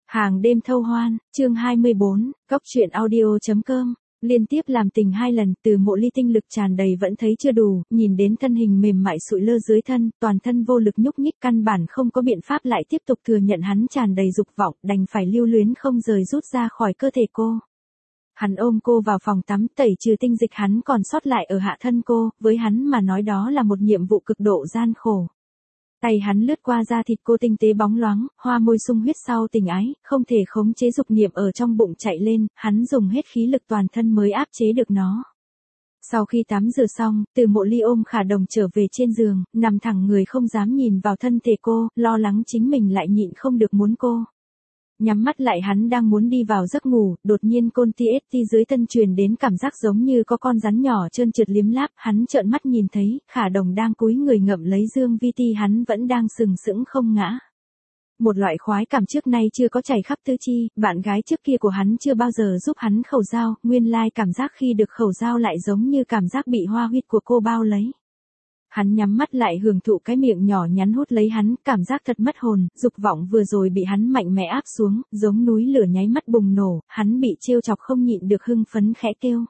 Hàng đêm thâu hoan, chương 24, góc truyện audio.com. Liên tiếp làm tình 2 lần, Từ Mộ Ly tinh lực tràn đầy vẫn thấy chưa đủ, nhìn đến thân hình mềm mại sụi lơ dưới thân, toàn thân vô lực nhúc nhích, căn bản không có biện pháp lại tiếp tục thừa nhận hắn tràn đầy dục vọng, đành phải lưu luyến không rời rút ra khỏi cơ thể cô. Hắn ôm cô vào phòng tắm, tẩy trừ tinh dịch hắn còn sót lại ở hạ thân cô, với hắn mà nói đó là một nhiệm vụ cực độ gian khổ. Tay hắn lướt qua da thịt cô tinh tế bóng loáng, hoa môi sung huyết sau tình ái, không thể khống chế dục niệm ở trong bụng chạy lên, hắn dùng hết khí lực toàn thân mới áp chế được nó. Sau khi tắm rửa xong, Từ Mộ Ly ôm Khả Đồng trở về trên giường, nằm thẳng người không dám nhìn vào thân thể cô, lo lắng chính mình lại nhịn không được muốn cô. Nhắm mắt lại hắn đang muốn đi vào giấc ngủ, đột nhiên côn TST dưới thân truyền đến cảm giác giống như có con rắn nhỏ trơn trượt liếm láp, hắn trợn mắt nhìn thấy, Khả Đồng đang cúi người ngậm lấy dương VT hắn vẫn đang sừng sững không ngã. Một loại khoái cảm trước nay chưa có chảy khắp tứ chi, bạn gái trước kia của hắn chưa bao giờ giúp hắn khẩu giao, nguyên lai cảm giác khi được khẩu giao lại giống như cảm giác bị hoa huyết của cô bao lấy. Hắn nhắm mắt lại hưởng thụ cái miệng nhỏ nhắn hút lấy hắn, cảm giác thật mất hồn, dục vọng vừa rồi bị hắn mạnh mẽ áp xuống, giống núi lửa nháy mắt bùng nổ, hắn bị trêu chọc không nhịn được hưng phấn khẽ kêu.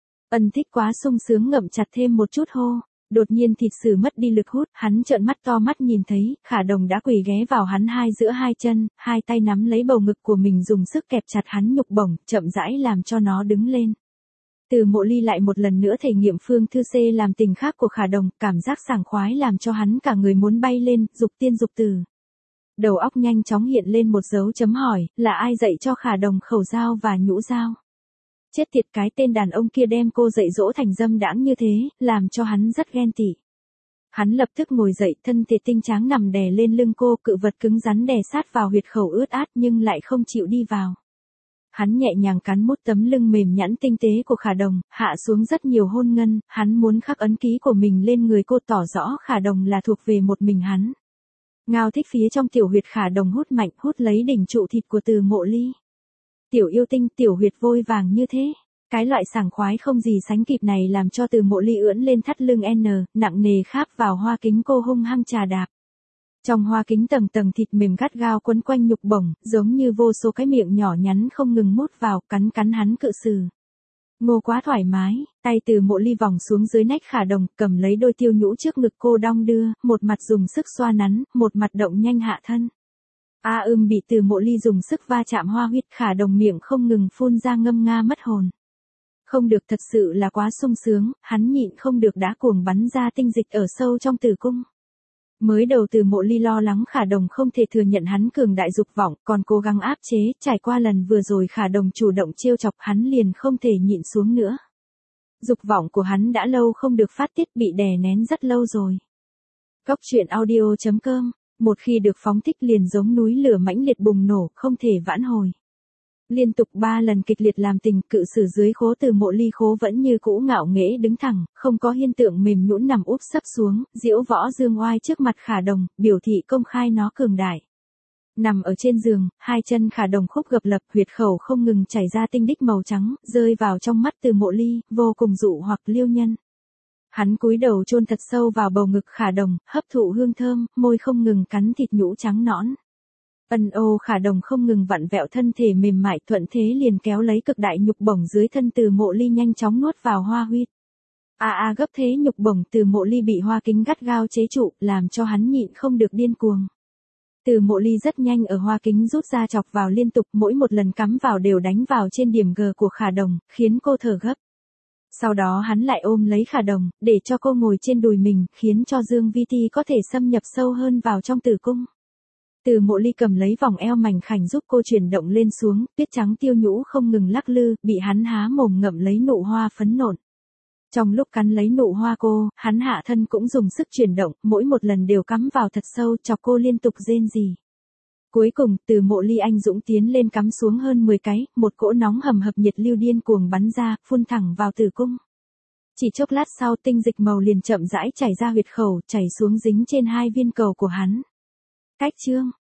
Ân thích quá sung sướng ngậm chặt thêm một chút hô. Đột nhiên thịt sử mất đi lực hút, hắn trợn mắt to mắt nhìn thấy, Khả Đồng đã quỳ ghé vào hắn giữa hai chân, hai tay nắm lấy bầu ngực của mình dùng sức kẹp chặt hắn nhục bổng, chậm rãi làm cho nó đứng lên. Từ Mộ Ly lại một lần nữa thể nghiệm phương thư C làm tình khác của Khả Đồng, cảm giác sảng khoái làm cho hắn cả người muốn bay lên, dục tiên dục tử. Đầu óc nhanh chóng hiện lên một dấu chấm hỏi, là ai dạy cho Khả Đồng khẩu giao và nhũ giao? Chết tiệt, cái tên đàn ông kia đem cô dạy dỗ thành dâm đãng như thế, làm cho hắn rất ghen tị. Hắn lập tức ngồi dậy, thân thể tinh tráng nằm đè lên lưng cô, cự vật cứng rắn đè sát vào huyệt khẩu ướt át nhưng lại không chịu đi vào. Hắn nhẹ nhàng cắn mút tấm lưng mềm nhẵn tinh tế của Khả Đồng, hạ xuống rất nhiều hôn ngân, hắn muốn khắc ấn ký của mình lên người cô, tỏ rõ Khả Đồng là thuộc về một mình hắn. Ngao thích phía trong tiểu huyệt Khả Đồng hút mạnh, hút lấy đỉnh trụ thịt của Từ Mộ Ly. Tiểu yêu tinh, tiểu huyệt vôi vàng như thế. Cái loại sảng khoái không gì sánh kịp này làm cho Từ Mộ Ly ưỡn lên thắt lưng nặng nề kháp vào hoa kính cô hung hăng trà đạp. Trong hoa kính tầng tầng thịt mềm gắt gao quấn quanh nhục bổng, giống như vô số cái miệng nhỏ nhắn không ngừng mút vào, cắn hắn cự xử. Ngô quá thoải mái, tay Từ Mộ Ly vòng xuống dưới nách Khả Đồng, cầm lấy đôi tiêu nhũ trước ngực cô đong đưa, một mặt dùng sức xoa nắn, một mặt động nhanh hạ thân. Bị Từ Mộ Ly dùng sức va chạm hoa huyết, Khả Đồng miệng không ngừng phun ra ngâm nga mất hồn. Không được, thật sự là quá sung sướng, hắn nhịn không được đã cuồng bắn ra tinh dịch ở sâu trong tử cung. Mới đầu Từ Mộ Ly lo lắng Khả Đồng không thể thừa nhận hắn cường đại dục vọng, còn cố gắng áp chế, trải qua lần vừa rồi Khả Đồng chủ động trêu chọc hắn liền không thể nhịn xuống nữa. Dục vọng của hắn đã lâu không được phát tiết, bị đè nén rất lâu rồi. Góc truyện audio.com. Một khi được phóng thích liền giống núi lửa mãnh liệt bùng nổ, không thể vãn hồi. Liên tục 3 lần kịch liệt làm tình, cự sử dưới khố Từ Mộ Ly khố vẫn như cũ ngạo nghễ đứng thẳng, không có hiện tượng mềm nhũn nằm úp sấp xuống, diễu võ dương oai trước mặt Khả Đồng, biểu thị công khai nó cường đại. Nằm ở trên giường, hai chân Khả Đồng khúc gập lập, huyệt khẩu không ngừng chảy ra tinh đích màu trắng, rơi vào trong mắt Từ Mộ Ly, vô cùng dụ hoặc liêu nhân. Hắn cúi đầu chôn thật sâu vào bầu ngực Khả Đồng, hấp thụ hương thơm, môi không ngừng cắn thịt nhũ trắng nõn. Khả Đồng không ngừng vặn vẹo thân thể mềm mại, thuận thế liền kéo lấy cực đại nhục bổng dưới thân Từ Mộ Ly nhanh chóng nuốt vào hoa huyết. Gấp thế nhục bổng Từ Mộ Ly bị hoa kính gắt gao chế trụ, làm cho hắn nhịn không được điên cuồng. Từ Mộ Ly rất nhanh ở hoa kính rút ra chọc vào liên tục, mỗi một lần cắm vào đều đánh vào trên điểm G của Khả Đồng, khiến cô thở gấp. Sau đó hắn lại ôm lấy Khả Đồng, để cho cô ngồi trên đùi mình, khiến cho dương VT có thể xâm nhập sâu hơn vào trong tử cung. Từ Mộ Ly cầm lấy vòng eo mảnh khảnh giúp cô chuyển động lên xuống, tuyết trắng tiêu nhũ không ngừng lắc lư, bị hắn há mồm ngậm lấy nụ hoa phấn nộn. Trong lúc cắn lấy nụ hoa cô, hắn hạ thân cũng dùng sức chuyển động, mỗi một lần đều cắm vào thật sâu, chọc cô liên tục rên rỉ. Cuối cùng, Từ Mộ Ly anh dũng tiến lên cắm xuống hơn 10 cái, một cỗ nóng hầm hập nhiệt lưu điên cuồng bắn ra, phun thẳng vào tử cung. Chỉ chốc lát sau, tinh dịch màu liền chậm rãi chảy ra huyệt khẩu, chảy xuống dính trên 2 viên cầu của hắn. Cách chương